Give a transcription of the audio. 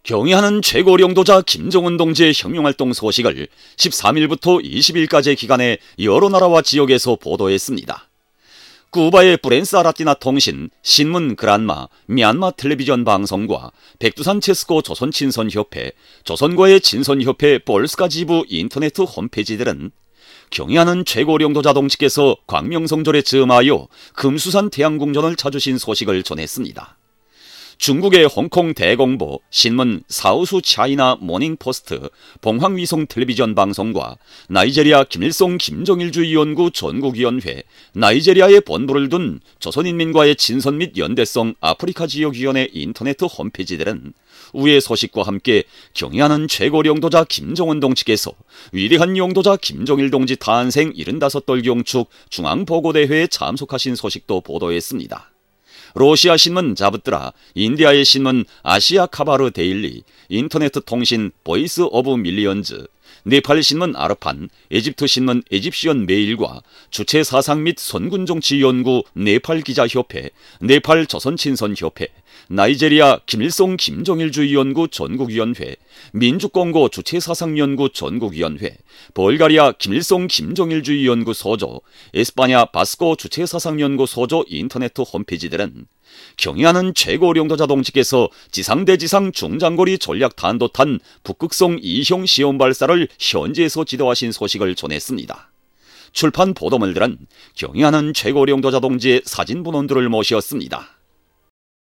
경의하는 최고령도자 김정은 동지의 혁명활동 소식을 13일부터 20일까지의 기간에 여러 나라와 지역에서 보도했습니다. 쿠바의 프렌스 아라티나 통신, 신문 그란마, 미얀마 텔레비전 방송과 백두산 체스코 조선친선협회, 조선과의 친선협회 볼스카 지부 인터넷 홈페이지들은 경의하는 최고령도자 동지께서 광명성절에 즈음하여 금수산 태양궁전을 찾으신 소식을 전했습니다. 중국의 홍콩 대공보, 신문 사우스 차이나 모닝포스트, 봉황위성 텔레비전 방송과 나이제리아 김일성 김정일주의 연구 전국위원회, 나이제리아의 본부를 둔 조선인민과의 친선 및 연대성 아프리카 지역위원회 인터넷 홈페이지들은 우의 소식과 함께 경의하는 최고령도자 김정은 동지께서 위대한 용도자 김정일 동지 탄생 75돌 경축 중앙보고대회에 참석하신 소식도 보도했습니다. 러시아 신문 자브트라, 인디아의 신문 아시아 카바르 데일리, 인터넷 통신 보이스 오브 밀리언즈, 네팔 신문 아르판, 에집트 신문 에집시언 메일과 주체 사상 및 선군 정치 연구 네팔 기자협회, 네팔 조선친선협회, 나이제리아 김일성 김정일주의 연구 전국위원회, 민주공고 주체 사상 연구 전국위원회, 벌가리아 김일성 김정일주의 연구 소조, 에스파냐 바스코 주체 사상 연구 소조 인터넷 홈페이지들은 경의하는 최고령도자 동지께서 지상대지상 중장거리 전략 탄도탄 북극성 2형 시험 발사를 현지에서 지도하신 소식을 전했습니다. 출판 보도물들은 경의하는 최고령도자 동지의 사진 본원들을 모셨습니다.